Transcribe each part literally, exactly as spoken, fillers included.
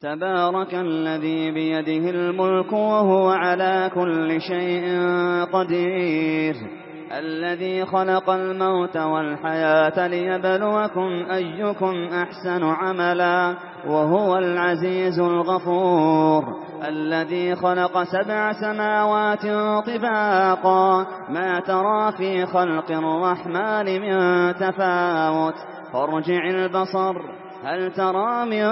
تبارك الذي بيده الملك وهو على كل شيء قدير الذي خلق الموت والحياة ليبلوكم أيكم أحسن عملا وهو العزيز الغفور الذي خلق سبع سماوات طباقا ما ترى في خلق الرحمن من تفاوت فارجع البصر هل ترى من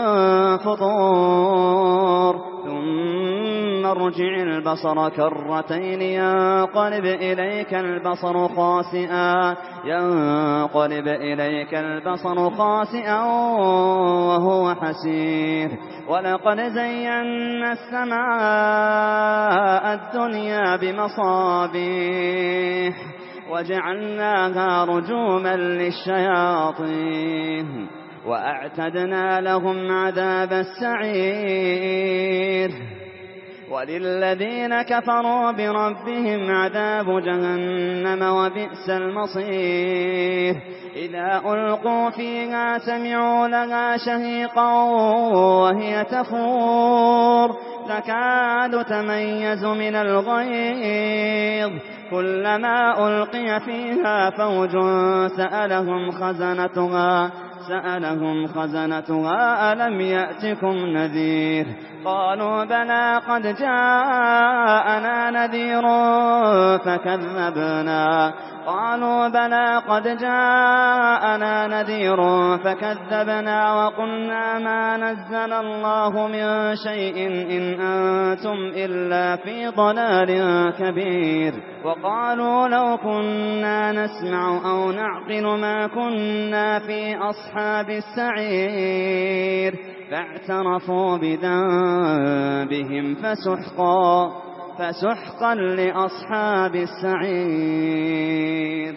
فطور ثم ارجع البصر كرتين ينقلب إليك البصر خاسئا ينقلب إليك البصر خاسئا وهو حسير ولقد زينا السماء الدنيا بمصابيح وجعلناها رجوما للشياطين وأعتدنا لهم عذاب السعير وللذين كفروا بربهم عذاب جهنم وبئس المصير إذا ألقوا فيها سمعوا لها شهيقا وهي تفور تكاد تميز من الغيظ كلما ألقي فيها فوج سألهم خزنتها سألهم خزنتها ألم يأتكم نذير قالوا بلى قد جاءنا نذير فكذبنا قالوا بلى قد جاءنا نذير فكذبنا وقلنا ما نزل الله من شيء إن أنتم إلا في ضلال كبير وقالوا لو كنا نسمع أو نعقل ما كنا في أصحاب السعير فاعترفوا بذنبهم فسحقا فسحقا لأصحاب السعير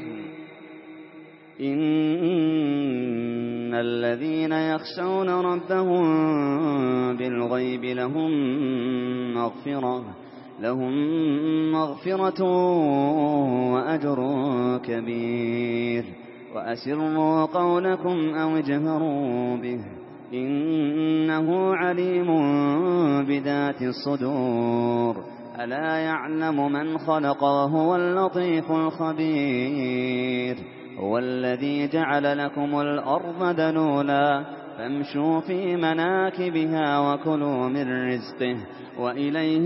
إن الذين يخشون ربهم بالغيب لهم مغفرة لهم مغفرة وأجر كبير وأسروا قولكم أو اجهروا به إنه عليم بذات الصدور ألا يعلم من خلق وهو اللطيف الخبير هو الذي جعل لكم الأرض ذلولا فامشوا في مناكبها وكلوا من رزقه وإليه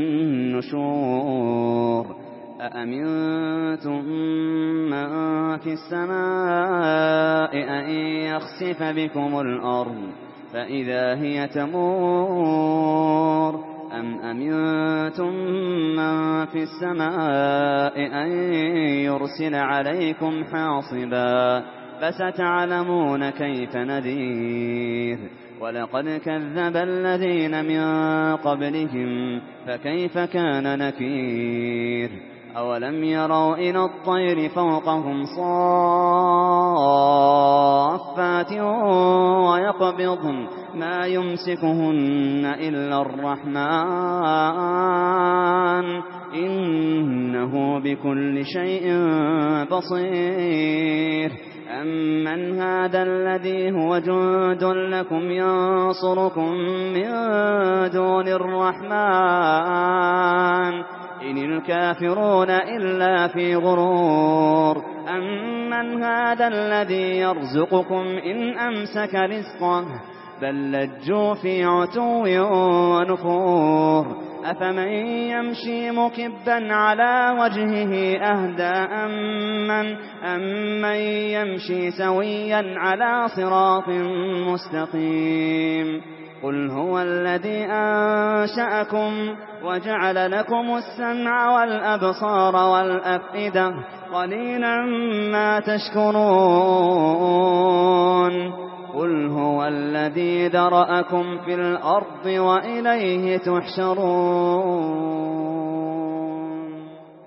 النشور أأمنتم من في السماء أن يخسف بكم الأرض فإذا هي تمور أم أمنتم من في السماء أن يرسل عليكم حاصبا فستعلمون كيف نذير ولقد كذب الذين من قبلهم فكيف كان نكير أولم يروا إلى الطير فوقهم صافات ويقبضن ما يمسكهن إلا الرحمن إنه بكل شيء بصير أمن هذا الذي هو جند لكم ينصركم من دون الرحمن إن الكافرون إلا في غرور أمن هذا الذي يرزقكم إن أمسك رزقه بل لجوا في عتو ونفور أفمن يمشي مكبا على وجهه أهدى أمن, أمن يمشي سويا على صراط مستقيم قل هو الذي أنشأكم وجعل لكم السمع والأبصار والأفئدة قليلا ما تشكرون قل هو الذي ذرأكم في الأرض وإليه تحشرون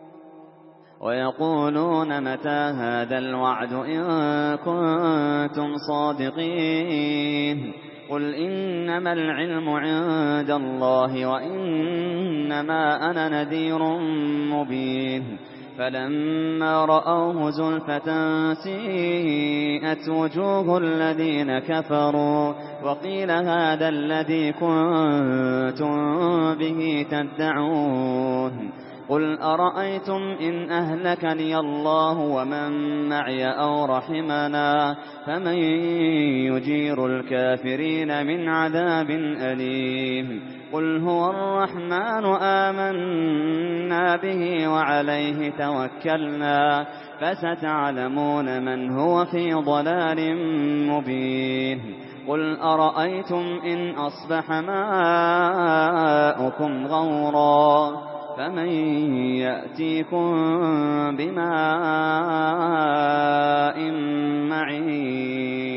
ويقولون متى هذا الوعد إن كنتم صادقين قل إنما العلم عند الله وإنما أنا نذير مبين فلما رأوه زلفة سيئت وجوه الذين كفروا وقيل هذا الذي كنتم به تدعون قل أرأيتم إن أهلكني الله ومن معي أو رحمنا فمن يجير الكافرين من عذاب أليم قل هو الرحمن آمنا به وعليه توكلنا فستعلمون من هو في ضلال مبين قل أرأيتم إن أصبح ماؤكم غورا فمن يأتيكم بماء معين